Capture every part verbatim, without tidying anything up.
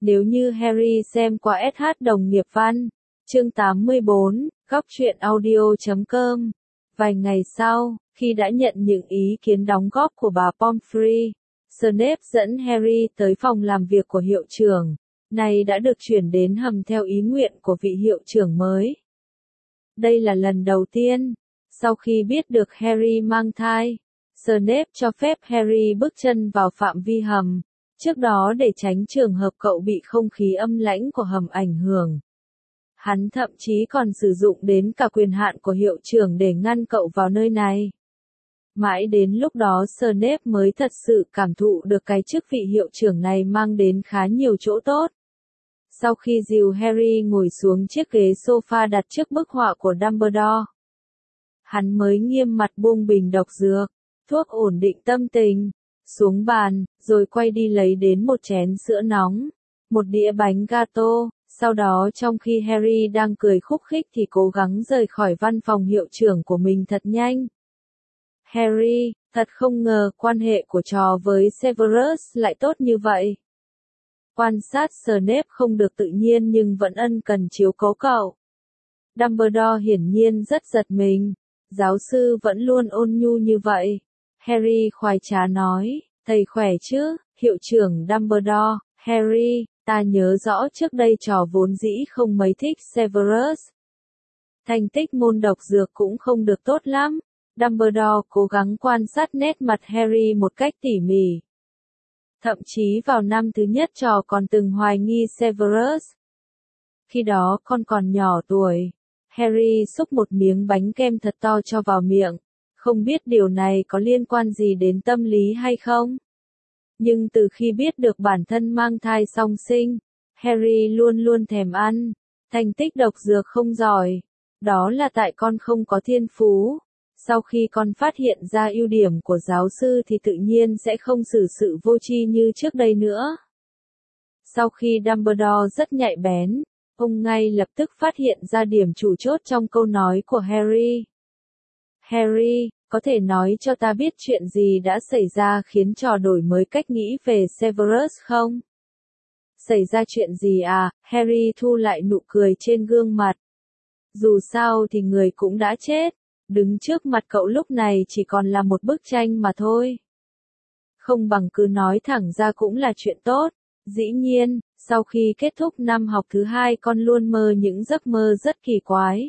Nếu như Harry xem qua ét hát đồng nghiệp văn. Chương tám mươi bốn, góc truyện audio chấm com. Vài ngày sau, khi đã nhận những ý kiến đóng góp của bà Pomfrey, Snape dẫn Harry tới phòng làm việc của hiệu trưởng, này đã được chuyển đến hầm theo ý nguyện của vị hiệu trưởng mới. Đây là lần đầu tiên, sau khi biết được Harry mang thai, Snape cho phép Harry bước chân vào phạm vi hầm, trước đó để tránh trường hợp cậu bị không khí âm lãnh của hầm ảnh hưởng. Hắn thậm chí còn sử dụng đến cả quyền hạn của hiệu trưởng để ngăn cậu vào nơi này. Mãi đến lúc đó Snape mới thật sự cảm thụ được cái chức vị hiệu trưởng này mang đến khá nhiều chỗ tốt. Sau khi dìu Harry ngồi xuống chiếc ghế sofa đặt trước bức họa của Dumbledore, hắn mới nghiêm mặt buông bình độc dược, thuốc ổn định tâm tình, xuống bàn, rồi quay đi lấy đến một chén sữa nóng, một đĩa bánh gato. Sau đó trong khi Harry đang cười khúc khích thì cố gắng rời khỏi văn phòng hiệu trưởng của mình thật nhanh. Harry, thật không ngờ quan hệ của trò với Severus lại tốt như vậy. Quan sát Snape không được tự nhiên nhưng vẫn ân cần chiếu cố cậu. Dumbledore hiển nhiên rất giật mình. Giáo sư vẫn luôn ôn nhu như vậy. Harry khoái trá nói, thầy khỏe chứ, hiệu trưởng Dumbledore. Harry, ta nhớ rõ trước đây trò vốn dĩ không mấy thích Severus. Thành tích môn độc dược cũng không được tốt lắm. Dumbledore cố gắng quan sát nét mặt Harry một cách tỉ mỉ. Thậm chí vào năm thứ nhất trò còn từng hoài nghi Severus. Khi đó con còn nhỏ tuổi. Harry xúc một miếng bánh kem thật to cho vào miệng. Không biết điều này có liên quan gì đến tâm lý hay không? Nhưng từ khi biết được bản thân mang thai song sinh, Harry luôn luôn thèm ăn. Thành tích độc dược không giỏi. Đó là tại con không có thiên phú. Sau khi con phát hiện ra ưu điểm của giáo sư thì tự nhiên sẽ không xử sự vô tri như trước đây nữa. Sau khi Dumbledore rất nhạy bén, ông ngay lập tức phát hiện ra điểm chủ chốt trong câu nói của Harry. Harry, có thể nói cho ta biết chuyện gì đã xảy ra khiến trò đổi mới cách nghĩ về Severus không? Xảy ra chuyện gì à? Harry thu lại nụ cười trên gương mặt. Dù sao thì người cũng đã chết. Đứng trước mặt cậu lúc này chỉ còn là một bức tranh mà thôi. Không bằng cứ nói thẳng ra cũng là chuyện tốt. Dĩ nhiên, sau khi kết thúc năm học thứ hai con luôn mơ những giấc mơ rất kỳ quái.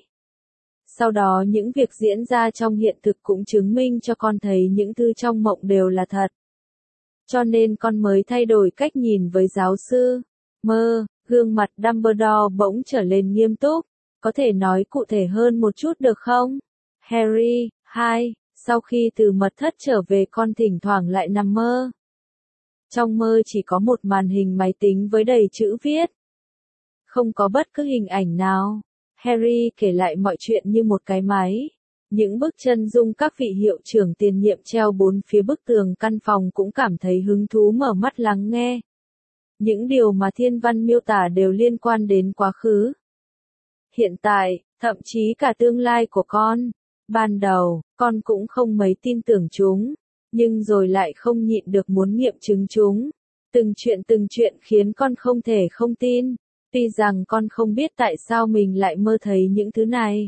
Sau đó những việc diễn ra trong hiện thực cũng chứng minh cho con thấy những thứ trong mộng đều là thật. Cho nên con mới thay đổi cách nhìn với giáo sư. Mơ, gương mặt Dumbledore bỗng trở lên nghiêm túc. Có thể nói cụ thể hơn một chút được không? Harry, hai, sau khi từ mật thất trở về con thỉnh thoảng lại nằm mơ. Trong mơ chỉ có một màn hình máy tính với đầy chữ viết. Không có bất cứ hình ảnh nào. Harry kể lại mọi chuyện như một cái máy. Những bức chân dung các vị hiệu trưởng tiền nhiệm treo bốn phía bức tường căn phòng cũng cảm thấy hứng thú mở mắt lắng nghe. Những điều mà thiên văn miêu tả đều liên quan đến quá khứ, hiện tại, thậm chí cả tương lai của con. Ban đầu, con cũng không mấy tin tưởng chúng, nhưng rồi lại không nhịn được muốn nghiệm chứng chúng. Từng chuyện từng chuyện khiến con không thể không tin, tuy rằng con không biết tại sao mình lại mơ thấy những thứ này.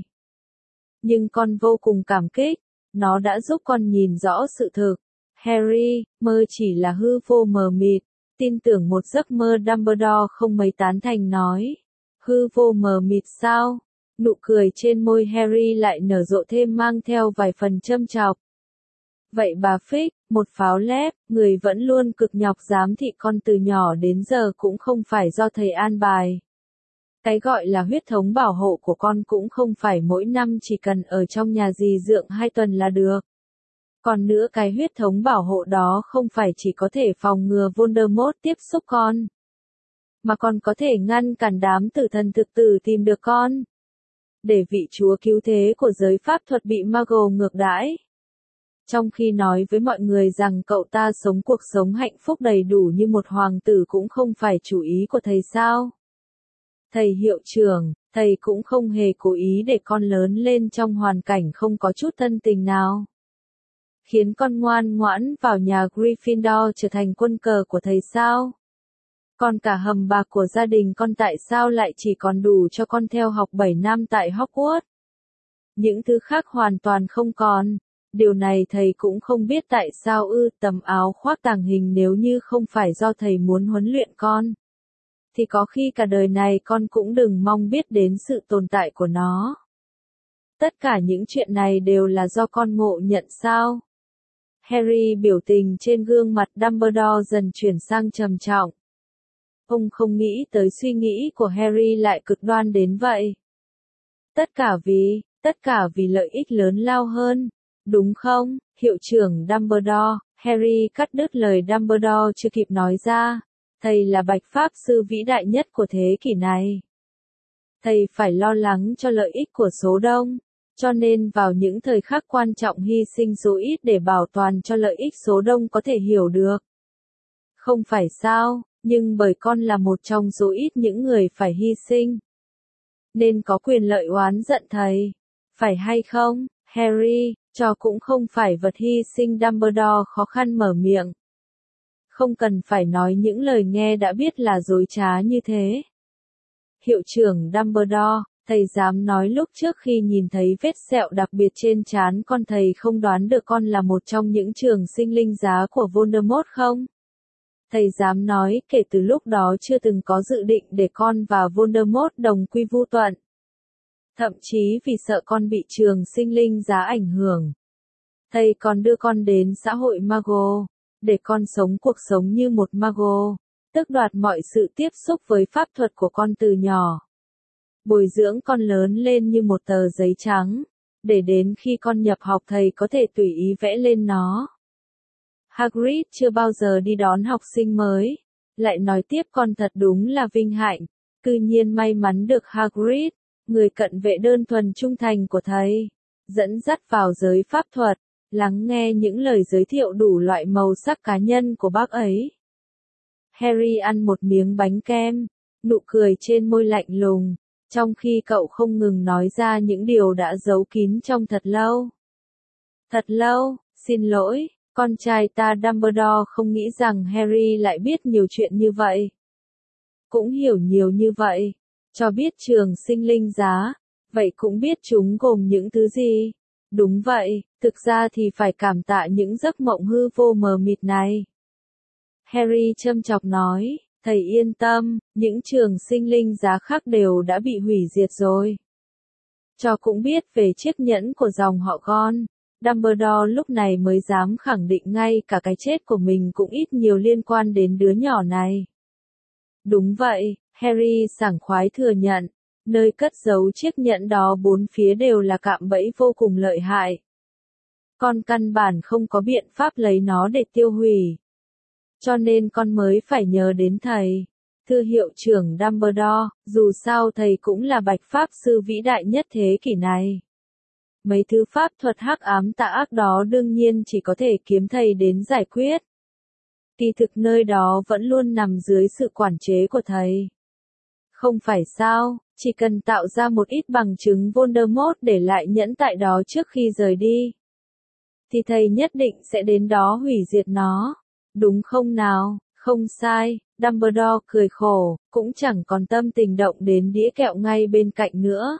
Nhưng con vô cùng cảm kích, nó đã giúp con nhìn rõ sự thực. Harry, mơ chỉ là hư vô mờ mịt, tin tưởng một giấc mơ. Dumbledore không mấy tán thành nói. Hư vô mờ mịt sao? Nụ cười trên môi Harry lại nở rộ thêm mang theo vài phần châm chọc. Vậy bà Fig, một pháo lép, người vẫn luôn cực nhọc giám thị con từ nhỏ đến giờ cũng không phải do thầy an bài. Cái gọi là huyết thống bảo hộ của con cũng không phải mỗi năm chỉ cần ở trong nhà dì dượng hai tuần là được. Còn nữa cái huyết thống bảo hộ đó không phải chỉ có thể phòng ngừa Voldemort tiếp xúc con, mà còn có thể ngăn cản đám tử thần thực tử tìm được con. Để vị chúa cứu thế của giới pháp thuật bị Muggle ngược đãi. Trong khi nói với mọi người rằng cậu ta sống cuộc sống hạnh phúc đầy đủ như một hoàng tử cũng không phải chủ ý của thầy sao? Thầy hiệu trưởng, thầy cũng không hề cố ý để con lớn lên trong hoàn cảnh không có chút thân tình nào. Khiến con ngoan ngoãn vào nhà Gryffindor trở thành quân cờ của thầy sao? Còn cả hầm bạc của gia đình con tại sao lại chỉ còn đủ cho con theo học bảy năm tại Hogwarts? Những thứ khác hoàn toàn không còn. Điều này thầy cũng không biết tại sao ư, tấm áo khoác tàng hình nếu như không phải do thầy muốn huấn luyện con, thì có khi cả đời này con cũng đừng mong biết đến sự tồn tại của nó. Tất cả những chuyện này đều là do con ngộ nhận sao? Harry biểu tình trên gương mặt Dumbledore dần chuyển sang trầm trọng. Ông không nghĩ tới suy nghĩ của Harry lại cực đoan đến vậy. Tất cả vì, tất cả vì lợi ích lớn lao hơn, đúng không, hiệu trưởng Dumbledore? Harry cắt đứt lời Dumbledore chưa kịp nói ra. Thầy là bạch pháp sư vĩ đại nhất của thế kỷ này. Thầy phải lo lắng cho lợi ích của số đông, cho nên vào những thời khắc quan trọng hy sinh số ít để bảo toàn cho lợi ích số đông có thể hiểu được. Không phải sao, nhưng bởi con là một trong số ít những người phải hy sinh, nên có quyền lợi oán giận thầy, phải hay không, Harry? Trò cũng không phải vật hy sinh. Dumbledore khó khăn mở miệng. Không cần phải nói những lời nghe đã biết là dối trá như thế. Hiệu trưởng Dumbledore, thầy dám nói lúc trước khi nhìn thấy vết sẹo đặc biệt trên trán con thầy không đoán được con là một trong những trường sinh linh giá của Voldemort không? Thầy dám nói kể từ lúc đó chưa từng có dự định để con và Voldemort đồng quy vu tận. Thậm chí vì sợ con bị trường sinh linh giá ảnh hưởng, thầy còn đưa con đến xã hội Mago, để con sống cuộc sống như một Mago, tước đoạt mọi sự tiếp xúc với pháp thuật của con từ nhỏ. Bồi dưỡng con lớn lên như một tờ giấy trắng, để đến khi con nhập học thầy có thể tùy ý vẽ lên nó. Hagrid chưa bao giờ đi đón học sinh mới, lại nói tiếp con thật đúng là vinh hạnh, cư nhiên may mắn được Hagrid, người cận vệ đơn thuần trung thành của thầy, dẫn dắt vào giới pháp thuật, lắng nghe những lời giới thiệu đủ loại màu sắc cá nhân của bác ấy. Harry ăn một miếng bánh kem, nụ cười trên môi lạnh lùng, trong khi cậu không ngừng nói ra những điều đã giấu kín trong thật lâu. Thật lâu, xin lỗi, con trai ta. Dumbledore không nghĩ rằng Harry lại biết nhiều chuyện như vậy. Cũng hiểu nhiều như vậy, cho biết trường sinh linh giá, vậy cũng biết chúng gồm những thứ gì. Đúng vậy, thực ra thì phải cảm tạ những giấc mộng hư vô mờ mịt này. Harry châm chọc nói, thầy yên tâm, những trường sinh linh giá khác đều đã bị hủy diệt rồi. Cho cũng biết về chiếc nhẫn của dòng họ Gon. Dumbledore lúc này mới dám khẳng định ngay cả cái chết của mình cũng ít nhiều liên quan đến đứa nhỏ này. Đúng vậy, Harry sảng khoái thừa nhận, nơi cất giấu chiếc nhẫn đó bốn phía đều là cạm bẫy vô cùng lợi hại. Con căn bản không có biện pháp lấy nó để tiêu hủy. Cho nên con mới phải nhờ đến thầy. Thưa hiệu trưởng Dumbledore, dù sao thầy cũng là bạch pháp sư vĩ đại nhất thế kỷ này. Mấy thứ pháp thuật hắc ám tà ác đó đương nhiên chỉ có thể kiếm thầy đến giải quyết. Kỳ thực nơi đó vẫn luôn nằm dưới sự quản chế của thầy. Không phải sao, chỉ cần tạo ra một ít bằng chứng Voldemort để lại nhẫn tại đó trước khi rời đi, thì thầy nhất định sẽ đến đó hủy diệt nó. Đúng không nào? Không sai, Dumbledore cười khổ, cũng chẳng còn tâm tình động đến đĩa kẹo ngay bên cạnh nữa.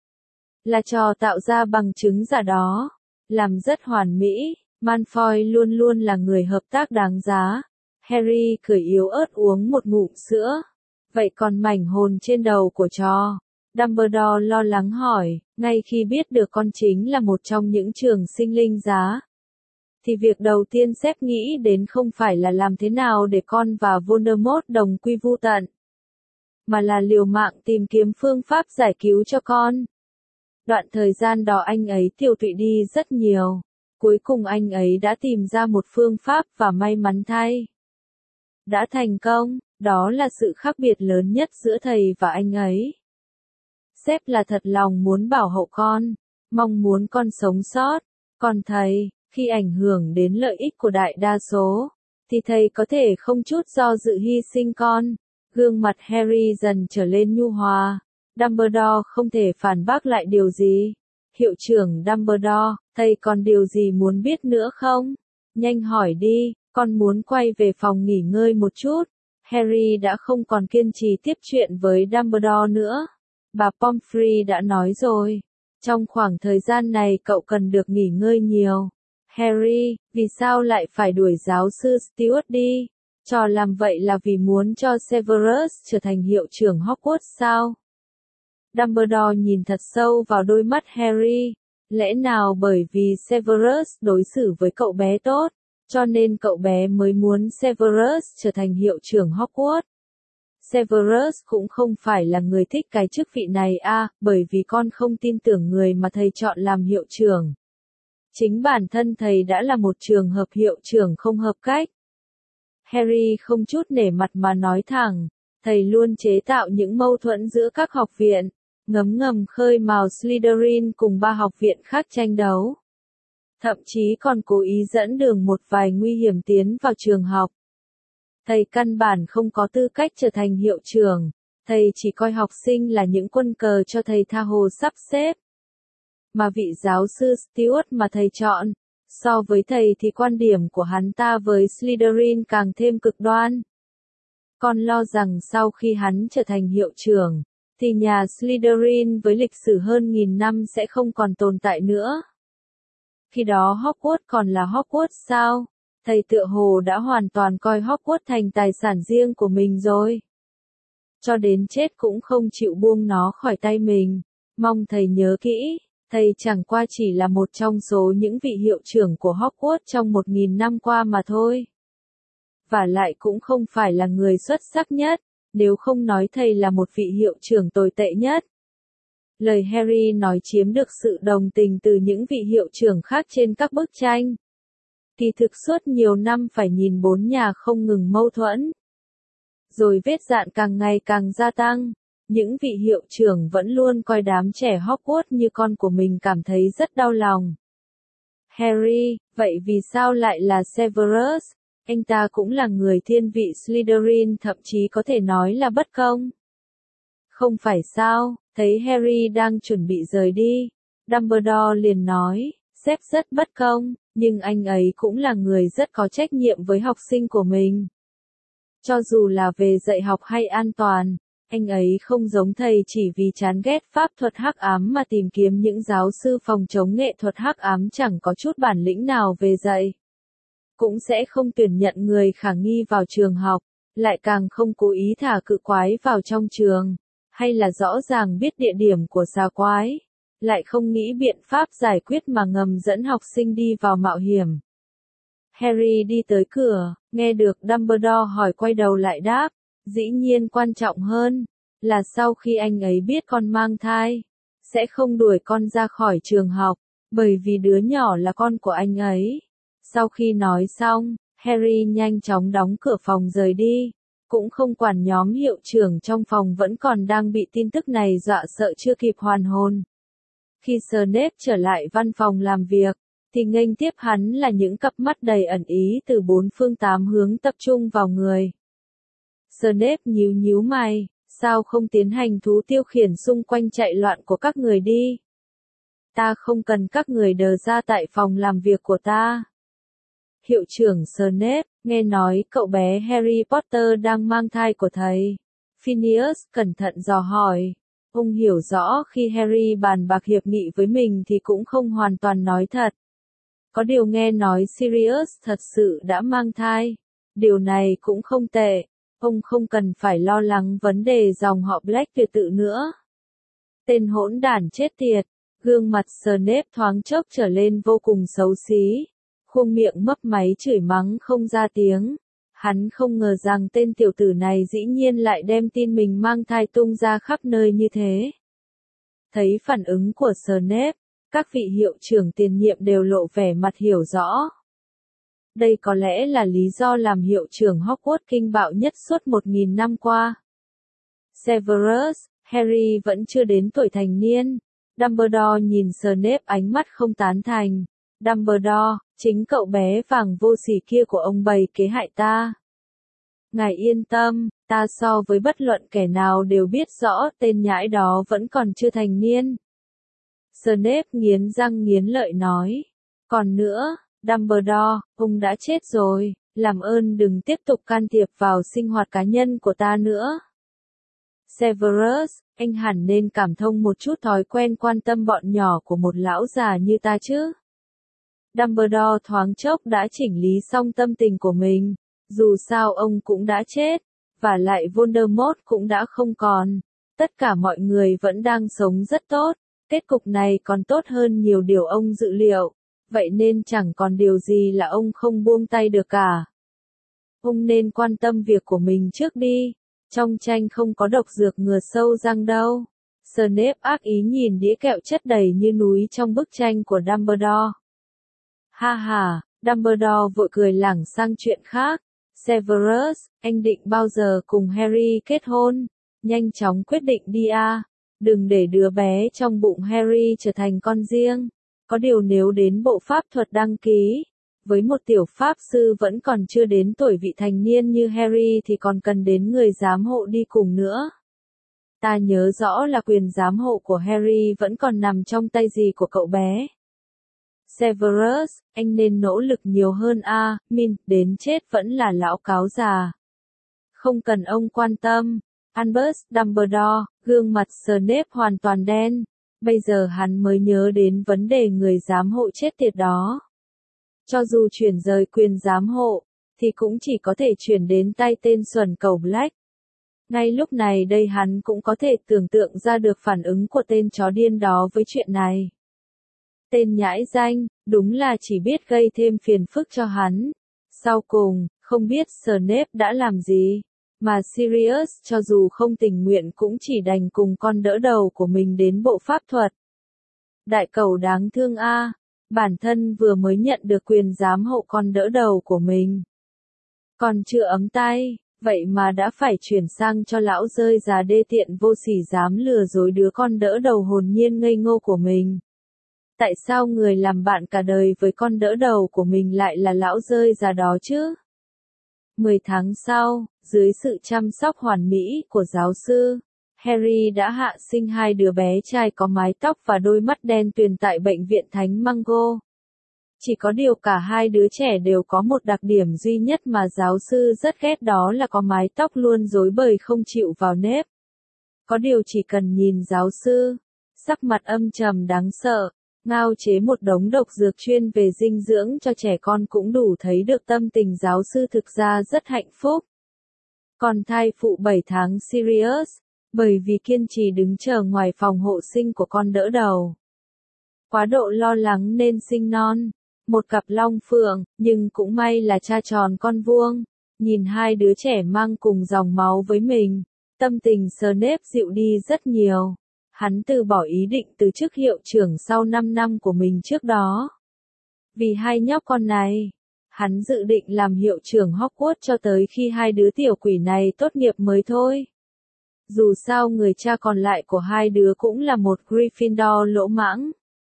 Là trò tạo ra bằng chứng giả đó, làm rất hoàn mỹ, Malfoy luôn luôn là người hợp tác đáng giá. Harry cười yếu ớt uống một ngụm sữa. Vậy còn mảnh hồn trên đầu của trò? Dumbledore lo lắng hỏi, ngay khi biết được con chính là một trong những trường sinh linh giá, thì việc đầu tiên sếp nghĩ đến không phải là làm thế nào để con và Voldemort đồng quy vu tận, mà là liều mạng tìm kiếm phương pháp giải cứu cho con. Đoạn thời gian đó anh ấy tiêu tụy đi rất nhiều. Cuối cùng anh ấy đã tìm ra một phương pháp và may mắn thay, đã thành công. Đó là sự khác biệt lớn nhất giữa thầy và anh ấy. Sếp là thật lòng muốn bảo hộ con, mong muốn con sống sót. Còn thầy, khi ảnh hưởng đến lợi ích của đại đa số, thì thầy có thể không chút do dự hy sinh con. Gương mặt Harry dần trở lên nhu hòa. Dumbledore không thể phản bác lại điều gì. Hiệu trưởng Dumbledore, thầy còn điều gì muốn biết nữa không? Nhanh hỏi đi, con muốn quay về phòng nghỉ ngơi một chút. Harry đã không còn kiên trì tiếp chuyện với Dumbledore nữa. Bà Pomfrey đã nói rồi. Trong khoảng thời gian này cậu cần được nghỉ ngơi nhiều. Harry, vì sao lại phải đuổi giáo sư Stuart đi? Trò làm vậy là vì muốn cho Severus trở thành hiệu trưởng Hogwarts sao? Dumbledore nhìn thật sâu vào đôi mắt Harry. Lẽ nào bởi vì Severus đối xử với cậu bé tốt, cho nên cậu bé mới muốn Severus trở thành hiệu trưởng Hogwarts? Severus cũng không phải là người thích cái chức vị này à, bởi vì con không tin tưởng người mà thầy chọn làm hiệu trưởng. Chính bản thân thầy đã là một trường hợp hiệu trưởng không hợp cách. Harry không chút nể mặt mà nói thẳng, thầy luôn chế tạo những mâu thuẫn giữa các học viện, ngấm ngầm khơi mào Slytherin cùng ba học viện khác tranh đấu. Thậm chí còn cố ý dẫn đường một vài nguy hiểm tiến vào trường học. Thầy căn bản không có tư cách trở thành hiệu trưởng, thầy chỉ coi học sinh là những quân cờ cho thầy tha hồ sắp xếp. Mà vị giáo sư Stuart mà thầy chọn, so với thầy thì quan điểm của hắn ta với Slytherin càng thêm cực đoan. Con lo rằng sau khi hắn trở thành hiệu trưởng, thì nhà Slytherin với lịch sử hơn nghìn năm sẽ không còn tồn tại nữa. Khi đó Hogwarts còn là Hogwarts sao? Thầy tựa hồ đã hoàn toàn coi Hogwarts thành tài sản riêng của mình rồi. Cho đến chết cũng không chịu buông nó khỏi tay mình. Mong thầy nhớ kỹ, thầy chẳng qua chỉ là một trong số những vị hiệu trưởng của Hogwarts trong một nghìn năm qua mà thôi. Và lại cũng không phải là người xuất sắc nhất, nếu không nói thầy là một vị hiệu trưởng tồi tệ nhất. Lời Harry nói chiếm được sự đồng tình từ những vị hiệu trưởng khác trên các bức tranh. Kỳ thực suốt nhiều năm phải nhìn bốn nhà không ngừng mâu thuẫn. Rồi vết dạn càng ngày càng gia tăng. Những vị hiệu trưởng vẫn luôn coi đám trẻ Hogwarts như con của mình cảm thấy rất đau lòng. Harry, vậy vì sao lại là Severus? Anh ta cũng là người thiên vị Slytherin, thậm chí có thể nói là bất công. Không phải sao? Thấy Harry đang chuẩn bị rời đi, Dumbledore liền nói, sếp rất bất công, nhưng anh ấy cũng là người rất có trách nhiệm với học sinh của mình. Cho dù là về dạy học hay an toàn, anh ấy không giống thầy chỉ vì chán ghét pháp thuật hắc ám mà tìm kiếm những giáo sư phòng chống nghệ thuật hắc ám chẳng có chút bản lĩnh nào về dạy. Cũng sẽ không tuyển nhận người khả nghi vào trường học, lại càng không cố ý thả cự quái vào trong trường. Hay là rõ ràng biết địa điểm của xà quái, lại không nghĩ biện pháp giải quyết mà ngầm dẫn học sinh đi vào mạo hiểm. Harry đi tới cửa, nghe được Dumbledore hỏi quay đầu lại đáp, dĩ nhiên quan trọng hơn, là sau khi anh ấy biết con mang thai, sẽ không đuổi con ra khỏi trường học, bởi vì đứa nhỏ là con của anh ấy. Sau khi nói xong, Harry nhanh chóng đóng cửa phòng rời đi. Cũng không quản nhóm hiệu trưởng trong phòng vẫn còn đang bị tin tức này dọa sợ chưa kịp hoàn hồn. Khi Snape trở lại văn phòng làm việc, thì nghênh tiếp hắn là những cặp mắt đầy ẩn ý từ bốn phương tám hướng tập trung vào người. Snape nhíu nhíu mày, sao không tiến hành thú tiêu khiển xung quanh chạy loạn của các người đi? Ta không cần các người đờ ra tại phòng làm việc của ta. Hiệu trưởng Snape, nghe nói cậu bé Harry Potter đang mang thai của thầy. Phineas cẩn thận dò hỏi. Ông hiểu rõ khi Harry bàn bạc hiệp nghị với mình thì cũng không hoàn toàn nói thật. Có điều nghe nói Sirius thật sự đã mang thai. Điều này cũng không tệ. Ông không cần phải lo lắng vấn đề dòng họ Black tuyệt tự nữa. Tên hỗn đản chết tiệt. Gương mặt Snape thoáng chốc trở lên vô cùng xấu xí. Khuôn miệng mấp máy chửi mắng không ra tiếng. Hắn không ngờ rằng tên tiểu tử này dĩ nhiên lại đem tin mình mang thai tung ra khắp nơi như thế. Thấy phản ứng của Snape, các vị hiệu trưởng tiền nhiệm đều lộ vẻ mặt hiểu rõ. Đây có lẽ là lý do làm hiệu trưởng Hogwarts kinh bạo nhất suốt một nghìn năm qua. Severus, Harry vẫn chưa đến tuổi thành niên. Dumbledore nhìn Snape ánh mắt không tán thành. Dumbledore, chính cậu bé vàng vô sỉ kia của ông bày kế hại ta. Ngài yên tâm, ta so với bất luận kẻ nào đều biết rõ tên nhãi đó vẫn còn chưa thành niên. Snape nghiến răng nghiến lợi nói. Còn nữa, Dumbledore, ông đã chết rồi, Làm ơn đừng tiếp tục can thiệp vào sinh hoạt cá nhân của ta nữa. Severus, anh hẳn nên cảm thông một chút thói quen quan tâm bọn nhỏ của một lão già như ta chứ. Dumbledore thoáng chốc đã chỉnh lý xong tâm tình của mình. Dù sao ông cũng đã chết, và lại Voldemort cũng đã không còn. Tất cả mọi người vẫn đang sống rất tốt. Kết cục này còn tốt hơn nhiều điều ông dự liệu. Vậy nên chẳng còn điều gì là ông không buông tay được cả. Ông nên quan tâm việc của mình trước đi. Trong tranh không có độc dược ngừa sâu răng đâu. Snape ác ý nhìn đĩa kẹo chất đầy như núi trong bức tranh của Dumbledore. Ha ha, Dumbledore vội cười lảng sang chuyện khác. Severus, anh định bao giờ cùng Harry kết hôn? Nhanh chóng quyết định đi a. Đừng để đứa bé trong bụng Harry trở thành con riêng. Có điều nếu đến bộ pháp thuật đăng ký, với một tiểu pháp sư vẫn còn chưa đến tuổi vị thành niên như Harry thì còn cần đến người giám hộ đi cùng nữa. Ta nhớ rõ là quyền giám hộ của Harry vẫn còn nằm trong tay dì của cậu bé. Severus, anh nên nỗ lực nhiều hơn a, Min, đến chết vẫn là lão cáo già. Không cần ông quan tâm. Albus Dumbledore, gương mặt Snape hoàn toàn đen. Bây giờ hắn mới nhớ đến vấn đề người giám hộ chết tiệt đó. Cho dù chuyển rời quyền giám hộ, thì cũng chỉ có thể chuyển đến tay tên xuẩn cẩu Black. Ngay lúc này đây hắn cũng có thể tưởng tượng ra được phản ứng của tên chó điên đó với chuyện này. Tên nhãi danh, đúng là chỉ biết gây thêm phiền phức cho hắn. Sau cùng, không biết Snape đã làm gì, mà Sirius cho dù không tình nguyện cũng chỉ đành cùng con đỡ đầu của mình đến bộ pháp thuật. Đại cẩu đáng thương a, bản thân vừa mới nhận được quyền giám hộ con đỡ đầu của mình. Còn chưa ấm tay, vậy mà đã phải chuyển sang cho lão rơi già đê tiện vô sỉ dám lừa dối đứa con đỡ đầu hồn nhiên ngây ngô của mình. Tại sao người làm bạn cả đời với con đỡ đầu của mình lại là lão rơi già đó chứ? Mười tháng sau, dưới sự chăm sóc hoàn mỹ của giáo sư, Harry đã hạ sinh hai đứa bé trai có mái tóc và đôi mắt đen tuyền tại bệnh viện Thánh Mungo. Chỉ có điều cả hai đứa trẻ đều có một đặc điểm duy nhất mà giáo sư rất ghét, đó là có mái tóc luôn rối bời không chịu vào nếp. Có điều chỉ cần nhìn giáo sư, sắc mặt âm trầm đáng sợ, ngao chế một đống độc dược chuyên về dinh dưỡng cho trẻ con cũng đủ thấy được tâm tình giáo sư thực ra rất hạnh phúc. Còn thai phụ bảy tháng Sirius, bởi vì kiên trì đứng chờ ngoài phòng hộ sinh của con đỡ đầu. Quá độ lo lắng nên sinh non, một cặp long phượng, nhưng cũng may là cha tròn con vuông. Nhìn hai đứa trẻ mang cùng dòng máu với mình, tâm tình Snape dịu đi rất nhiều. Hắn từ bỏ ý định từ chức hiệu trưởng sau năm năm của mình trước đó. Vì hai nhóc con này, hắn dự định làm hiệu trưởng Hogwarts cho tới khi hai đứa tiểu quỷ này tốt nghiệp mới thôi. Dù sao người cha còn lại của hai đứa cũng là một Gryffindor lỗ mãng.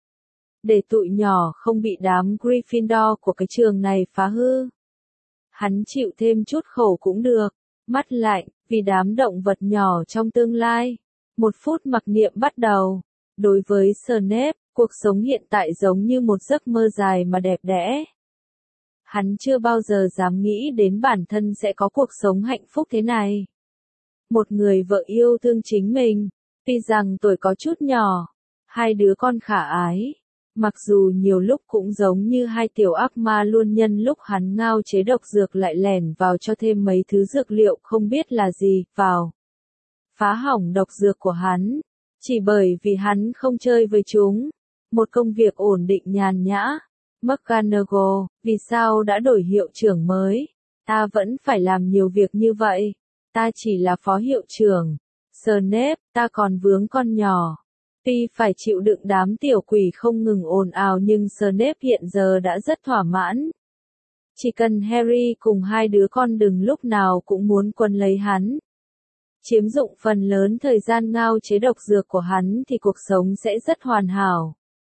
Để tụi nhỏ không bị đám Gryffindor của cái trường này phá hư, hắn chịu thêm chút khổ cũng được. Mắt lạnh, vì đám động vật nhỏ trong tương lai. Một phút mặc niệm bắt đầu. Đối với Snape, cuộc sống hiện tại giống như một giấc mơ dài mà đẹp đẽ. Hắn chưa bao giờ dám nghĩ đến bản thân sẽ có cuộc sống hạnh phúc thế này. Một người vợ yêu thương chính mình, tuy rằng tuổi có chút nhỏ, hai đứa con khả ái. Mặc dù nhiều lúc cũng giống như hai tiểu ác ma luôn nhân lúc hắn ngao chế độc dược lại lẻn vào cho thêm mấy thứ dược liệu không biết là gì vào. Phá hỏng độc dược của hắn, chỉ bởi vì hắn không chơi với chúng. Một công việc ổn định nhàn nhã. McGonagall, vì sao đã đổi hiệu trưởng mới? Ta vẫn phải làm nhiều việc như vậy. Ta chỉ là phó hiệu trưởng. Snape, ta còn vướng con nhỏ. Tuy phải chịu đựng đám tiểu quỷ không ngừng ồn ào nhưng Snape hiện giờ đã rất thỏa mãn. Chỉ cần Harry cùng hai đứa con đừng lúc nào cũng muốn quấn lấy hắn, chiếm dụng phần lớn thời gian ngao chế độc dược của hắn thì cuộc sống sẽ rất hoàn hảo.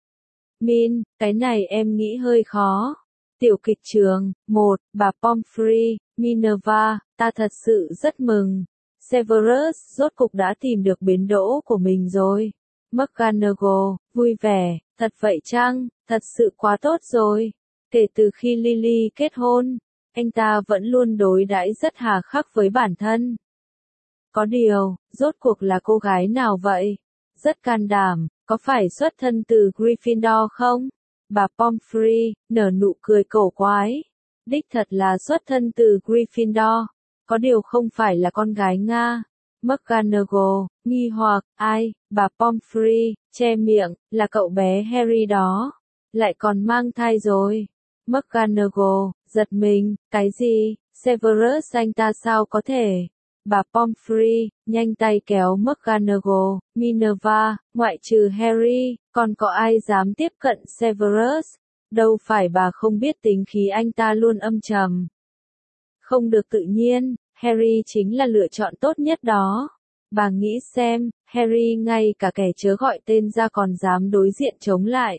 Min, cái này em nghĩ hơi khó. Tiểu kịch trường, một, bà Pomfrey, Minerva, ta thật sự rất mừng. Severus rốt cục đã tìm được bến đỗ của mình rồi. McGonagall, vui vẻ, thật vậy chăng, thật sự quá tốt rồi. Kể từ khi Lily kết hôn, anh ta vẫn luôn đối đãi rất hà khắc với bản thân. Có điều, rốt cuộc là cô gái nào vậy? Rất can đảm, có phải xuất thân từ Gryffindor không? Bà Pomfrey nở nụ cười cổ quái. Đích thật là xuất thân từ Gryffindor. Có điều không phải là con gái Nga. McGonagall nghi hoặc, ai? Bà Pomfrey che miệng, là cậu bé Harry đó. Lại còn mang thai rồi. McGonagall giật mình, cái gì? Severus anh ta sao có thể? Bà Pomfrey nhanh tay kéo McGonagall, Minerva, ngoại trừ Harry, còn có ai dám tiếp cận Severus? Đâu phải bà không biết tính khí anh ta luôn âm trầm. Không được tự nhiên, Harry chính là lựa chọn tốt nhất đó. Bà nghĩ xem, Harry ngay cả kẻ chớ gọi tên ra còn dám đối diện chống lại.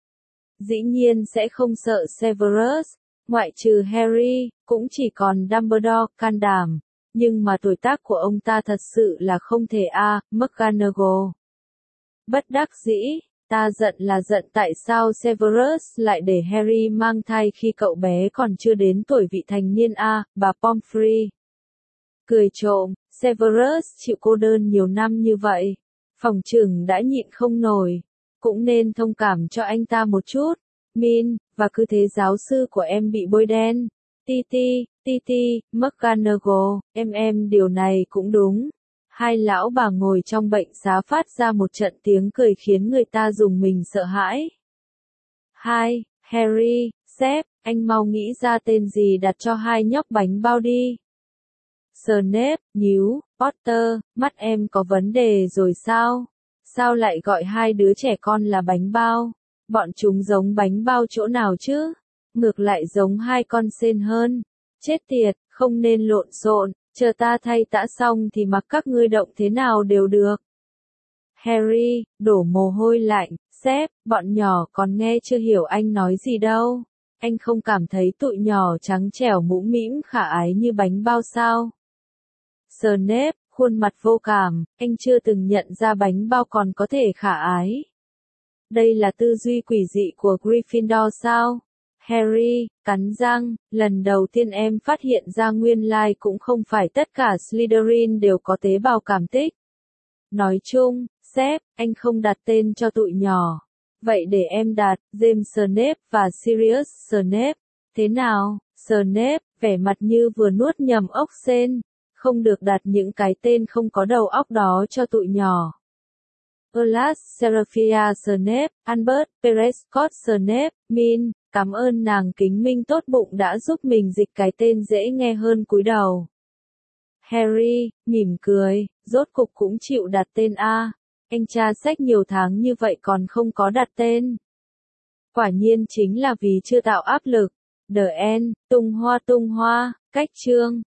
Dĩ nhiên sẽ không sợ Severus, ngoại trừ Harry, cũng chỉ còn Dumbledore can đảm. Nhưng mà tuổi tác của ông ta thật sự là không thể a, à, McGonagall. Bất đắc dĩ, ta giận là giận tại sao Severus lại để Harry mang thai khi cậu bé còn chưa đến tuổi vị thành niên a, à, bà Pomfrey. Cười trộm, Severus chịu cô đơn nhiều năm như vậy. Phòng trưởng đã nhịn không nổi. Cũng nên thông cảm cho anh ta một chút. Min, và cứ thế giáo sư của em bị bôi đen. Ti ti, ti ti, McGonagall, em em điều này cũng đúng. Hai lão bà ngồi trong bệnh xá phát ra một trận tiếng cười khiến người ta rùng mình sợ hãi. Hai, Harry, sếp, anh mau nghĩ ra tên gì đặt cho hai nhóc bánh bao đi. Snape, nhíu, Potter, mắt em có vấn đề rồi sao? Sao lại gọi hai đứa trẻ con là bánh bao? Bọn chúng giống bánh bao chỗ nào chứ? Ngược lại giống hai con sên hơn. Chết tiệt, không nên lộn xộn, chờ ta thay tã xong thì mặc các ngươi động thế nào đều được. Harry, đổ mồ hôi lạnh, sếp, bọn nhỏ còn nghe chưa hiểu anh nói gì đâu. Anh không cảm thấy tụi nhỏ trắng trẻo mũm mĩm khả ái như bánh bao sao? Snape, khuôn mặt vô cảm, anh chưa từng nhận ra bánh bao còn có thể khả ái. Đây là tư duy quỷ dị của Gryffindor sao? Harry, cắn răng, lần đầu tiên em phát hiện ra nguyên lai cũng không phải tất cả Slytherin đều có tế bào cảm tích. Nói chung, sếp, anh không đặt tên cho tụi nhỏ. Vậy để em đặt, James Snape và Sirius Snape. Thế nào, Snape, vẻ mặt như vừa nuốt nhầm ốc sên. Không được đặt những cái tên không có đầu óc đó cho tụi nhỏ. Alas Seraphia Snape, Albert Prescott Snape, Min, cảm ơn nàng kính minh tốt bụng đã giúp mình dịch cái tên dễ nghe hơn cúi đầu. Harry, mỉm cười, rốt cục cũng chịu đặt tên A. Anh tra sách nhiều tháng như vậy còn không có đặt tên. Quả nhiên chính là vì chưa tạo áp lực. The End, tung hoa tung hoa, cách chương.